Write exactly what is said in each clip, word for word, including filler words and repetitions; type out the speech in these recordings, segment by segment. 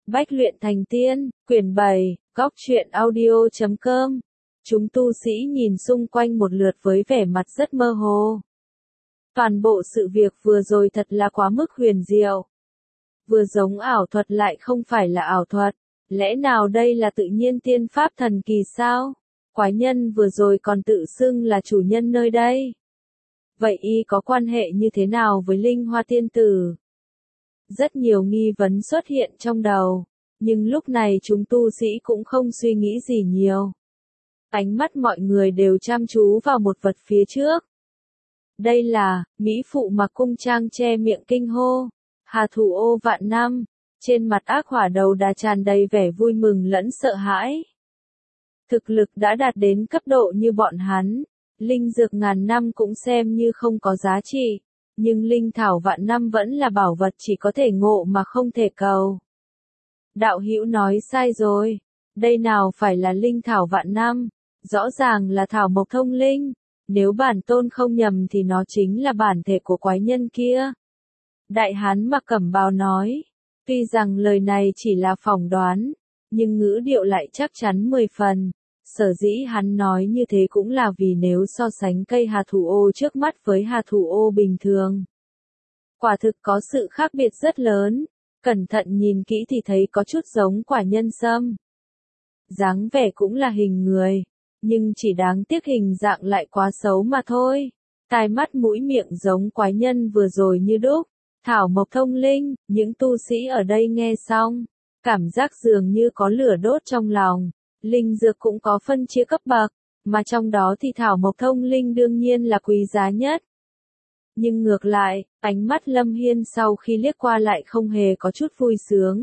Bách luyện thành tiên, quyển bảy, góc truyện audio chấm com. Chúng tu sĩ nhìn xung quanh một lượt với vẻ mặt rất mơ hồ. Toàn bộ sự việc vừa rồi thật là quá mức huyền diệu. Vừa giống ảo thuật lại không phải là ảo thuật. Lẽ nào đây là tự nhiên tiên pháp thần kỳ sao? Quái nhân vừa rồi còn tự xưng là chủ nhân nơi đây. Vậy y có quan hệ như thế nào với Linh Hoa Tiên Tử? Rất nhiều nghi vấn xuất hiện trong đầu, nhưng lúc này chúng tu sĩ cũng không suy nghĩ gì nhiều. Ánh mắt mọi người đều chăm chú vào một vật phía trước. Đây là, mỹ phụ mặc cung trang che miệng kinh hô, Hà Thủ Ô vạn năm, trên mặt ác hỏa đầu đà tràn đầy vẻ vui mừng lẫn sợ hãi. Thực lực đã đạt đến cấp độ như bọn hắn, linh dược ngàn năm cũng xem như không có giá trị. Nhưng linh thảo vạn năm vẫn là bảo vật chỉ có thể ngộ mà không thể cầu. Đạo hữu nói sai rồi, đây nào phải là linh thảo vạn năm, rõ ràng là thảo mộc thông linh, nếu bản tôn không nhầm thì nó chính là bản thể của quái nhân kia. Đại hán mặc cẩm bào nói, tuy rằng lời này chỉ là phỏng đoán, nhưng ngữ điệu lại chắc chắn mười phần. Sở dĩ hắn nói như thế cũng là vì nếu so sánh cây hà thủ ô trước mắt với hà thủ ô bình thường. Quả thực có sự khác biệt rất lớn, cẩn thận nhìn kỹ thì thấy có chút giống quả nhân sâm. Dáng vẻ cũng là hình người, nhưng chỉ đáng tiếc hình dạng lại quá xấu mà thôi. Tai mắt mũi miệng giống quái nhân vừa rồi như đúc, thảo mộc thông linh, những tu sĩ ở đây nghe xong, cảm giác dường như có lửa đốt trong lòng. Linh dược cũng có phân chia cấp bậc, mà trong đó thì thảo mộc thông linh đương nhiên là quý giá nhất. Nhưng ngược lại, ánh mắt Lâm Hiên sau khi liếc qua lại không hề có chút vui sướng.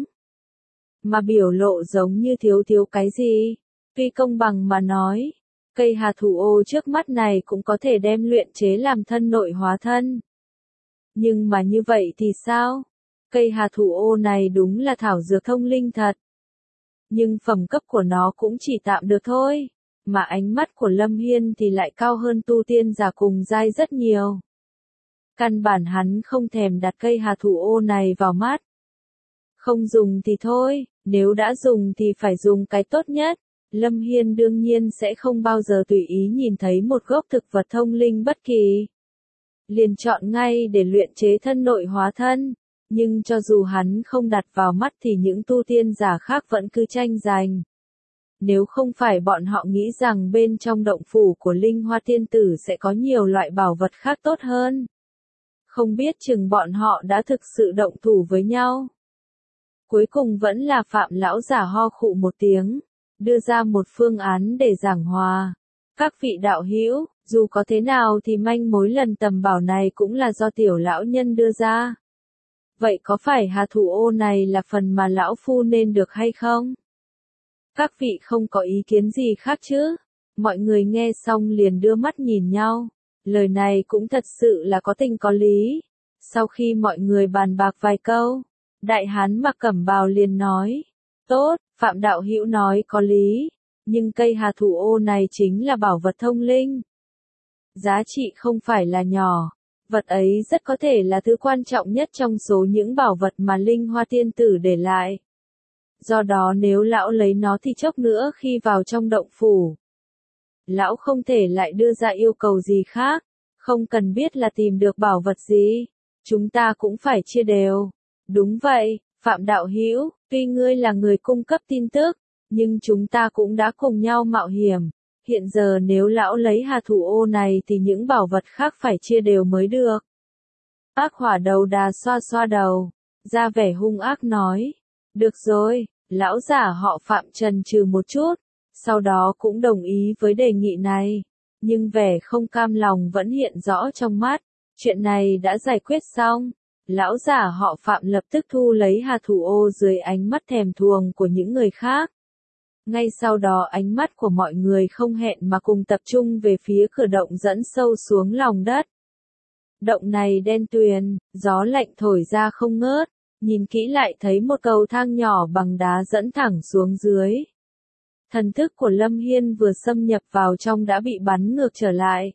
Mà biểu lộ giống như thiếu thiếu cái gì. Tuy công bằng mà nói, cây hà thủ ô trước mắt này cũng có thể đem luyện chế làm thân nội hóa thân. Nhưng mà như vậy thì sao? Cây hà thủ ô này đúng là thảo dược thông linh thật. Nhưng phẩm cấp của nó cũng chỉ tạm được thôi, mà ánh mắt của Lâm Hiên thì lại cao hơn tu tiên giả cùng giai rất nhiều. Căn bản hắn không thèm đặt cây hà thủ ô này vào mắt. Không dùng thì thôi, nếu đã dùng thì phải dùng cái tốt nhất. Lâm Hiên đương nhiên sẽ không bao giờ tùy ý nhìn thấy một gốc thực vật thông linh bất kỳ. Liền chọn ngay để luyện chế thân nội hóa thân. Nhưng cho dù hắn không đặt vào mắt thì những tu tiên giả khác vẫn cứ tranh giành. Nếu không phải bọn họ nghĩ rằng bên trong động phủ của Linh Hoa Tiên Tử sẽ có nhiều loại bảo vật khác tốt hơn. Không biết chừng bọn họ đã thực sự động thủ với nhau. Cuối cùng vẫn là Phạm lão giả ho khụ một tiếng, đưa ra một phương án để giảng hòa. Các vị đạo hữu, dù có thế nào thì manh mối lần tầm bảo này cũng là do tiểu lão nhân đưa ra. Vậy có phải hà thủ ô này là phần mà lão phu nên được hay không? Các vị không có ý kiến gì khác chứ? Mọi người nghe xong liền đưa mắt nhìn nhau. Lời này cũng thật sự là có tình có lý. Sau khi mọi người bàn bạc vài câu, đại hán mặc cẩm bào liền nói. Tốt, Phạm đạo hữu nói có lý. Nhưng cây hà thủ ô này chính là bảo vật thông linh. Giá trị không phải là nhỏ. Vật ấy rất có thể là thứ quan trọng nhất trong số những bảo vật mà Linh Hoa Tiên Tử để lại. Do đó nếu lão lấy nó thì chốc nữa khi vào trong động phủ, lão không thể lại đưa ra yêu cầu gì khác, không cần biết là tìm được bảo vật gì, chúng ta cũng phải chia đều. Đúng vậy, Phạm đạo hữu, tuy ngươi là người cung cấp tin tức, nhưng chúng ta cũng đã cùng nhau mạo hiểm. Hiện giờ nếu lão lấy hà thủ ô này thì những bảo vật khác phải chia đều mới được. Ác hỏa đầu đà xoa xoa đầu, ra vẻ hung ác nói. Được rồi, lão giả họ Phạm trần trừ một chút, sau đó cũng đồng ý với đề nghị này. Nhưng vẻ không cam lòng vẫn hiện rõ trong mắt, chuyện này đã giải quyết xong. Lão giả họ Phạm lập tức thu lấy hà thủ ô dưới ánh mắt thèm thuồng của những người khác. Ngay sau đó ánh mắt của mọi người không hẹn mà cùng tập trung về phía cửa động dẫn sâu xuống lòng đất. Động này đen tuyền, gió lạnh thổi ra không ngớt, nhìn kỹ lại thấy một cầu thang nhỏ bằng đá dẫn thẳng xuống dưới. Thần thức của Lâm Hiên vừa xâm nhập vào trong đã bị bắn ngược trở lại.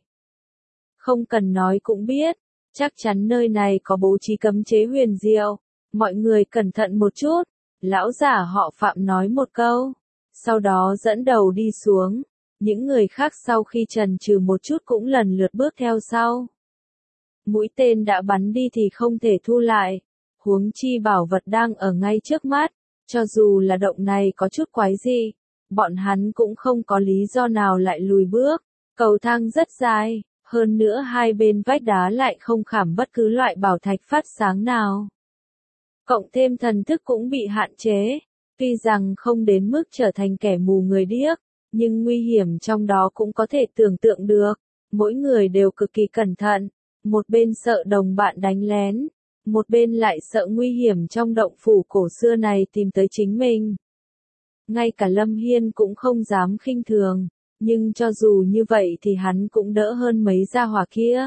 Không cần nói cũng biết, chắc chắn nơi này có bố trí cấm chế huyền diệu, mọi người cẩn thận một chút. Lão giả họ Phạm nói một câu, sau đó dẫn đầu đi xuống. Những người khác sau khi chần chừ một chút cũng lần lượt bước theo sau. Mũi tên đã bắn đi thì không thể thu lại, huống chi bảo vật đang ở ngay trước mắt, cho dù là động này có chút quái gì, bọn hắn cũng không có lý do nào lại lùi bước. Cầu thang rất dài, hơn nữa hai bên vách đá lại không khảm bất cứ loại bảo thạch phát sáng nào. Cộng thêm thần thức cũng bị hạn chế, tuy rằng không đến mức trở thành kẻ mù người điếc, nhưng nguy hiểm trong đó cũng có thể tưởng tượng được. Mỗi người đều cực kỳ cẩn thận, một bên sợ đồng bạn đánh lén, một bên lại sợ nguy hiểm trong động phủ cổ xưa này tìm tới chính mình. Ngay cả Lâm Hiên cũng không dám khinh thường, nhưng cho dù như vậy thì hắn cũng đỡ hơn mấy gia hỏa kia.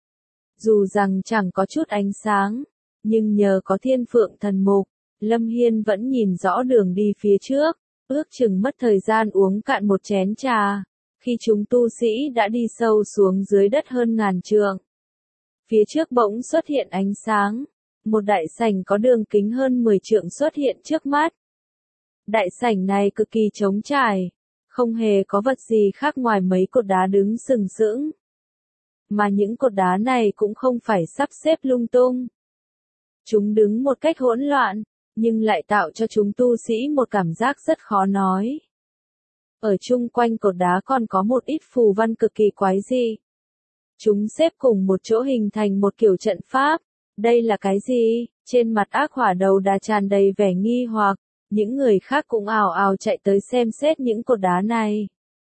Dù rằng chẳng có chút ánh sáng, nhưng nhờ có thiên phượng thần mục, Lâm Hiên vẫn nhìn rõ đường đi phía trước, ước chừng mất thời gian uống cạn một chén trà, khi chúng tu sĩ đã đi sâu xuống dưới đất hơn ngàn trượng. Phía trước bỗng xuất hiện ánh sáng, một đại sảnh có đường kính hơn mười trượng xuất hiện trước mắt. Đại sảnh này cực kỳ trống trải, không hề có vật gì khác ngoài mấy cột đá đứng sừng sững. Mà những cột đá này cũng không phải sắp xếp lung tung. Chúng đứng một cách hỗn loạn, nhưng lại tạo cho chúng tu sĩ một cảm giác rất khó nói. Ở chung quanh cột đá còn có một ít phù văn cực kỳ quái dị. Chúng xếp cùng một chỗ hình thành một kiểu trận pháp. Đây là cái gì? Trên mặt ác hỏa đầu đà tràn đầy vẻ nghi hoặc, những người khác cũng ào ào chạy tới xem xét những cột đá này.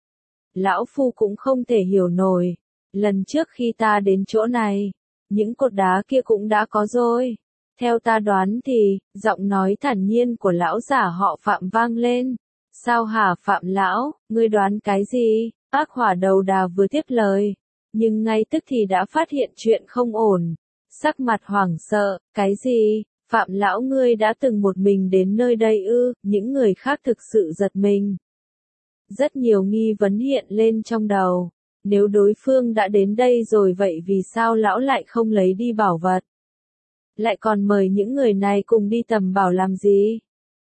Lão Phu cũng không thể hiểu nổi, lần trước khi ta đến chỗ này, những cột đá kia cũng đã có rồi. Theo ta đoán thì, giọng nói thản nhiên của lão giả họ Phạm vang lên. Sao hả Phạm lão, ngươi đoán cái gì? Ác hỏa đầu đà vừa tiếp lời, nhưng ngay tức thì đã phát hiện chuyện không ổn. Sắc mặt hoảng sợ, cái gì? Phạm lão ngươi đã từng một mình đến nơi đây ư? Những người khác thực sự giật mình. Rất nhiều nghi vấn hiện lên trong đầu. Nếu đối phương đã đến đây rồi vậy vì sao lão lại không lấy đi bảo vật? Lại còn mời những người này cùng đi tầm bảo làm gì?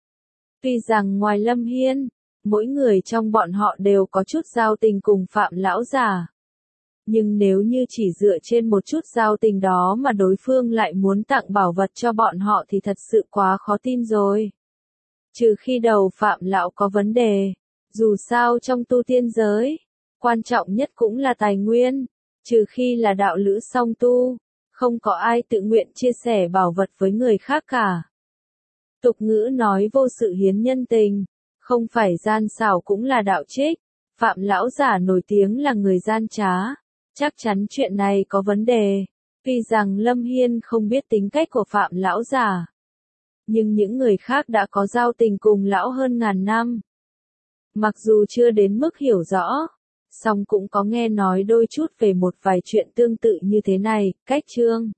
Tuy rằng ngoài Lâm Hiên, mỗi người trong bọn họ đều có chút giao tình cùng Phạm lão giả. Nhưng nếu như chỉ dựa trên một chút giao tình đó mà đối phương lại muốn tặng bảo vật cho bọn họ thì thật sự quá khó tin rồi. Trừ khi đầu Phạm lão có vấn đề, dù sao trong tu tiên giới, quan trọng nhất cũng là tài nguyên, trừ khi là đạo lữ song tu, không có ai tự nguyện chia sẻ bảo vật với người khác cả. Tục ngữ nói vô sự hiến nhân tình, không phải gian xảo cũng là đạo trích. Phạm lão giả nổi tiếng là người gian trá, chắc chắn chuyện này có vấn đề. Tuy rằng Lâm Hiên không biết tính cách của Phạm lão giả, nhưng những người khác đã có giao tình cùng lão hơn ngàn năm. Mặc dù chưa đến mức hiểu rõ, song cũng có nghe nói đôi chút về một vài chuyện tương tự như thế này. Cách chương